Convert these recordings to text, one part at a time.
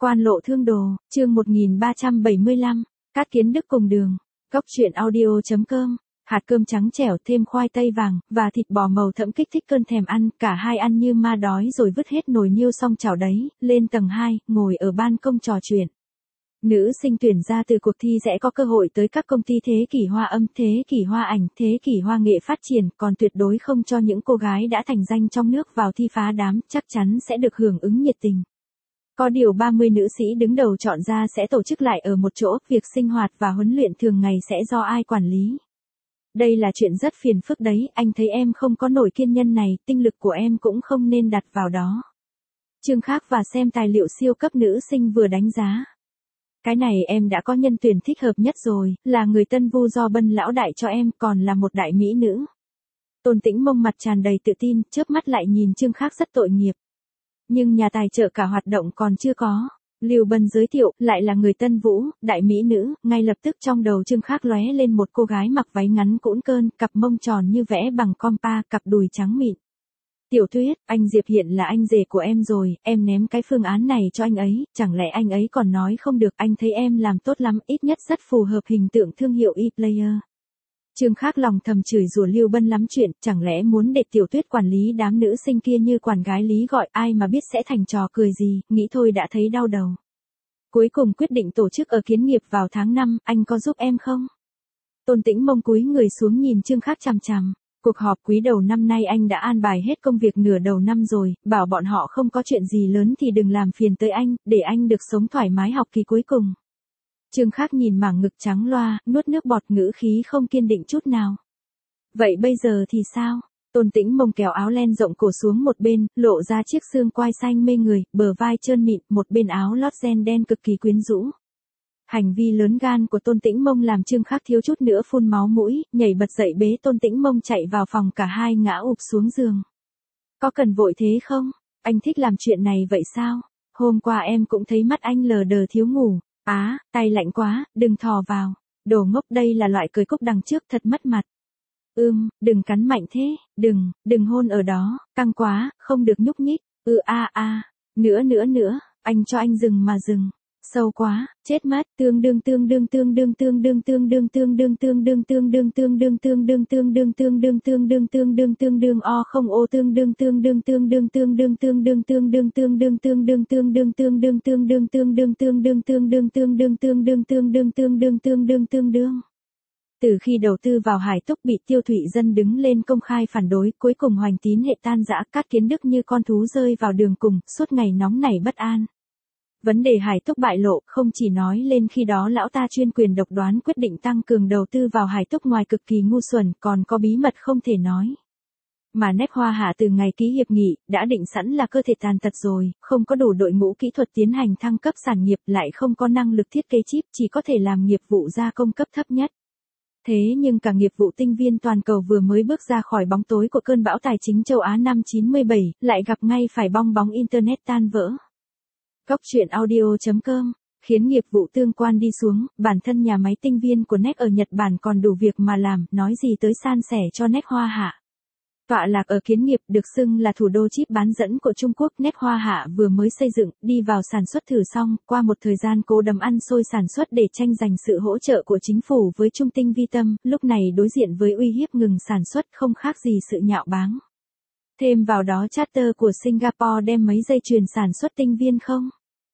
Quan lộ thương đồ, chương 1375, Cát Kiến Đức cùng đường. Góc truyện audio.com. Hạt cơm trắng trẻo thêm khoai tây vàng, và thịt bò màu thẫm kích thích cơn thèm ăn, cả hai ăn như ma đói rồi vứt hết nồi niêu xong chảo đấy, lên tầng 2, ngồi ở ban công trò chuyện. Nữ sinh tuyển ra từ cuộc thi sẽ có cơ hội tới các công ty thế kỷ hoa âm, thế kỷ hoa ảnh, thế kỷ hoa nghệ phát triển, còn tuyệt đối không cho những cô gái đã thành danh trong nước vào thi phá đám, chắc chắn sẽ được hưởng ứng nhiệt tình. Có điều 30 nữ sĩ đứng đầu chọn ra sẽ tổ chức lại ở một chỗ, việc sinh hoạt và huấn luyện thường ngày sẽ do ai quản lý. Đây là chuyện rất phiền phức đấy, anh thấy em không có nổi kiên nhân này, tinh lực của em cũng không nên đặt vào đó. Chương khác và xem tài liệu siêu cấp nữ sinh vừa đánh giá. Cái này em đã có nhân tuyển thích hợp nhất rồi, là người tân vu do Bân lão đại cho em, còn là một đại mỹ nữ. Tôn Tĩnh Mông mặt tràn đầy tự tin, chớp mắt lại nhìn Chương khác rất tội nghiệp. Nhưng nhà tài trợ cả hoạt động còn chưa có. Lưu Bân giới thiệu, lại là người tân vũ, đại mỹ nữ, ngay lập tức trong đầu Chương khác lóe lên một cô gái mặc váy ngắn cũn cơn, cặp mông tròn như vẽ bằng compa, cặp đùi trắng mịn. Tiểu Tuyết, anh Diệp hiện là anh rể của em rồi, em ném cái phương án này cho anh ấy, chẳng lẽ anh ấy còn nói không được, anh thấy em làm tốt lắm, ít nhất rất phù hợp hình tượng thương hiệu e-player. Chương khác lòng thầm chửi rủa Lưu Bân lắm chuyện, chẳng lẽ muốn để Tiểu Tuyết quản lý đám nữ sinh kia như quản gái lý gọi, ai mà biết sẽ thành trò cười gì, nghĩ thôi đã thấy đau đầu. Cuối cùng quyết định tổ chức ở Kiến Nghiệp vào tháng 5, anh có giúp em không? Tôn Tĩnh Mông cúi người xuống nhìn Chương khác chằm chằm. Cuộc họp quý đầu năm nay anh đã an bài hết công việc nửa đầu năm rồi, bảo bọn họ không có chuyện gì lớn thì đừng làm phiền tới anh, để anh được sống thoải mái học kỳ cuối cùng. Chương khác nhìn mảng ngực trắng loa, nuốt nước bọt, ngữ khí không kiên định chút nào. Vậy bây giờ thì sao? Tôn Tĩnh Mông kéo áo len rộng cổ xuống một bên, lộ ra chiếc xương quai xanh mê người, bờ vai trơn mịn, một bên áo lót ren đen cực kỳ quyến rũ. Hành vi lớn gan của Tôn Tĩnh Mông làm Chương khác thiếu chút nữa phun máu mũi, nhảy bật dậy bế Tôn Tĩnh Mông chạy vào phòng, cả hai ngã ụp xuống giường. Có cần vội thế không? Anh thích làm chuyện này vậy sao? Hôm qua em cũng thấy mắt anh lờ đờ thiếu ngủ. Á, tay lạnh quá, đừng thò vào. Đồ ngốc, đây là loại cười cúc đằng trước thật mất mặt. Đừng cắn mạnh thế, đừng hôn ở đó, căng quá, không được nhúc nhích. Nữa, anh cho anh dừng mà dừng. Sâu quá, chết mất, tương đương o không ô tương đương Từ khi đầu tư vào Hải Túc bị Tiêu Thụy Dân đứng lên công khai phản đối, cuối cùng Hoành Tín hệ tan rã, Cát Kiến Đức như con thú rơi vào đường cùng, suốt ngày nóng nảy bất an. Vấn đề Hải Túc bại lộ, không chỉ nói lên khi đó lão ta chuyên quyền độc đoán quyết định tăng cường đầu tư vào Hải Túc ngoài cực kỳ ngu xuẩn, còn có bí mật không thể nói. Mà Nét Hoa Hạ từ ngày ký hiệp nghị, đã định sẵn là cơ thể tàn tật rồi, không có đủ đội ngũ kỹ thuật tiến hành thăng cấp sản nghiệp, lại không có năng lực thiết kế chip, chỉ có thể làm nghiệp vụ gia công cấp thấp nhất. Thế nhưng cả nghiệp vụ tinh viên toàn cầu vừa mới bước ra khỏi bóng tối của cơn bão tài chính châu Á năm 97, lại gặp ngay phải bong bóng Internet tan vỡ. Góc truyện audio.com, khiến nghiệp vụ tương quan đi xuống, bản thân nhà máy tinh viên của Nét ở Nhật Bản còn đủ việc mà làm, nói gì tới san sẻ cho Nét Hoa Hạ. Tọa lạc ở Kiến Nghiệp, được xưng là thủ đô chip bán dẫn của Trung Quốc, Nét Hoa Hạ vừa mới xây dựng, đi vào sản xuất thử xong, qua một thời gian cố đấm ăn xôi sản xuất để tranh giành sự hỗ trợ của chính phủ với Trung Tinh Vi Tâm, lúc này đối diện với uy hiếp ngừng sản xuất không khác gì sự nhạo báng. Thêm vào đó charter của Singapore đem mấy dây chuyền sản xuất tinh viên không?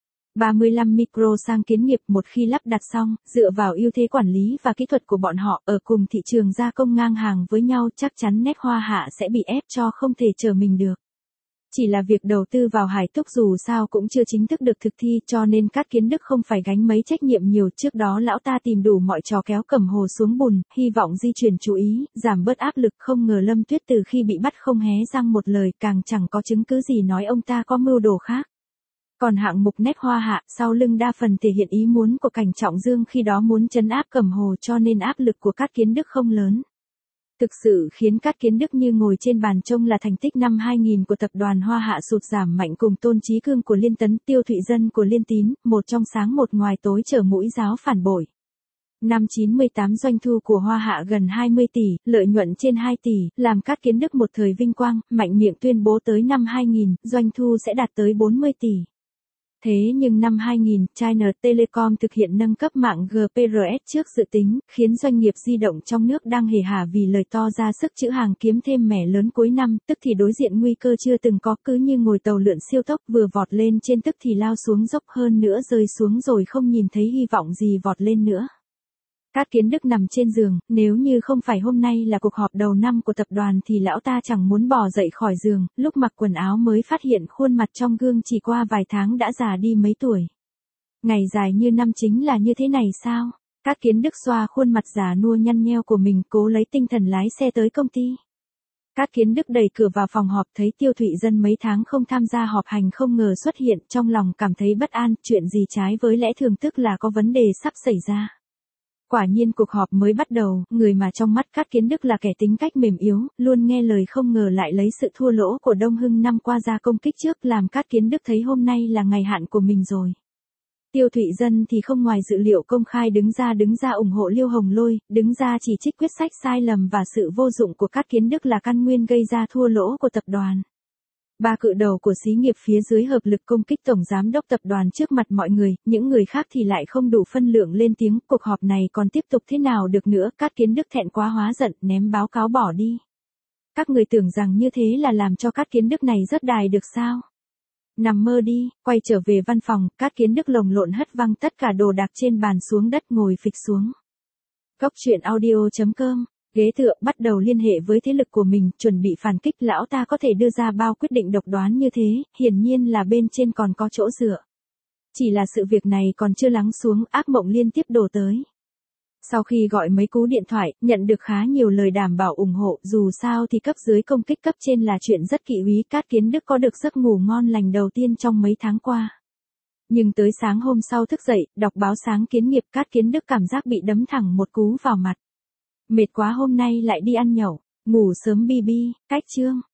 35 micro sang Kiến Nghiệp, một khi lắp đặt xong, dựa vào ưu thế quản lý và kỹ thuật của bọn họ ở cùng thị trường gia công ngang hàng với nhau, chắc chắn Nét Hoa Hạ sẽ bị ép cho không thể trở mình được. Chỉ là việc đầu tư vào Hải Túc dù sao cũng chưa chính thức được thực thi, cho nên Cát Kiến Đức không phải gánh mấy trách nhiệm nhiều, trước đó lão ta tìm đủ mọi trò kéo Cẩm Hồ xuống bùn, hy vọng di chuyển chú ý, giảm bớt áp lực, không ngờ Lâm Tuyết từ khi bị bắt không hé răng một lời, càng chẳng có chứng cứ gì nói ông ta có mưu đồ khác. Còn hạng mục Nét Hoa Hạ, sau lưng đa phần thể hiện ý muốn của Cảnh Trọng Dương khi đó muốn trấn áp Cẩm Hồ, cho nên áp lực của Cát Kiến Đức không lớn. Thực sự khiến Cát Kiến Đức như ngồi trên bàn trông là thành tích năm 2000 của tập đoàn Hoa Hạ sụt giảm mạnh, cùng Tôn Chí Cương của Liên Tấn, Tiêu Thụy Dân của Liên Tín, một trong sáng một ngoài tối trở mũi giáo phản bội. Năm 98 doanh thu của Hoa Hạ gần 20 tỷ, lợi nhuận trên 2 tỷ, làm Cát Kiến Đức một thời vinh quang, mạnh miệng tuyên bố tới năm 2000, doanh thu sẽ đạt tới 40 tỷ. Thế nhưng năm 2000, China Telecom thực hiện nâng cấp mạng GPRS trước dự tính, khiến doanh nghiệp di động trong nước đang hề hà vì lời to ra sức trữ hàng kiếm thêm mẻ lớn cuối năm, tức thì đối diện nguy cơ chưa từng có, cứ như ngồi tàu lượn siêu tốc vừa vọt lên trên tức thì lao xuống dốc, hơn nữa rơi xuống rồi không nhìn thấy hy vọng gì vọt lên nữa. Cát Kiến Đức nằm trên giường, nếu như không phải hôm nay là cuộc họp đầu năm của tập đoàn thì lão ta chẳng muốn bò dậy khỏi giường, lúc mặc quần áo mới phát hiện khuôn mặt trong gương chỉ qua vài tháng đã già đi mấy tuổi. Ngày dài như năm chính là như thế này sao? Cát Kiến Đức xoa khuôn mặt già nua nhăn nheo của mình, cố lấy tinh thần lái xe tới công ty. Cát Kiến Đức đẩy cửa vào phòng họp, thấy Tiêu Thụy Dân mấy tháng không tham gia họp hành không ngờ xuất hiện, trong lòng cảm thấy bất an, chuyện gì trái với lẽ thường, tức là có vấn đề sắp xảy ra. Quả nhiên cuộc họp mới bắt đầu, người mà trong mắt Cát Kiến Đức là kẻ tính cách mềm yếu, luôn nghe lời không ngờ lại lấy sự thua lỗ của Đông Hưng năm qua ra công kích trước, làm Cát Kiến Đức thấy hôm nay là ngày hạn của mình rồi. Tiêu Thụy Dân thì không ngoài dự liệu công khai đứng ra ủng hộ Liêu Hồng Lôi, đứng ra chỉ trích quyết sách sai lầm và sự vô dụng của Cát Kiến Đức là căn nguyên gây ra thua lỗ của tập đoàn. Ba cự đầu của xí nghiệp phía dưới hợp lực công kích tổng giám đốc tập đoàn trước mặt mọi người, những người khác thì lại không đủ phân lượng lên tiếng, cuộc họp này còn tiếp tục thế nào được nữa, Cát Kiến Đức thẹn quá hóa giận, ném báo cáo bỏ đi. Các người tưởng rằng như thế là làm cho Cát Kiến Đức này rớt đài được sao? Nằm mơ đi, quay trở về văn phòng, Cát Kiến Đức lồng lộn hất văng tất cả đồ đạc trên bàn xuống đất, ngồi phịch xuống. Góc truyện audio.com, ghế tựa, bắt đầu liên hệ với thế lực của mình, chuẩn bị phản kích. Lão ta có thể đưa ra bao quyết định độc đoán như thế, hiển nhiên là bên trên còn có chỗ dựa. Chỉ là sự việc này còn chưa lắng xuống, ác mộng liên tiếp đổ tới. Sau khi gọi mấy cú điện thoại, nhận được khá nhiều lời đảm bảo ủng hộ, dù sao thì cấp dưới công kích cấp trên là chuyện rất kỵ úy. Cát Kiến Đức có được giấc ngủ ngon lành đầu tiên trong mấy tháng qua. Nhưng tới sáng hôm sau thức dậy, đọc báo sáng kiến nghiệp, Cát Kiến Đức cảm giác bị đấm thẳng một cú vào mặt. Mệt quá hôm nay lại đi ăn nhậu, ngủ sớm bi bi, cách chương.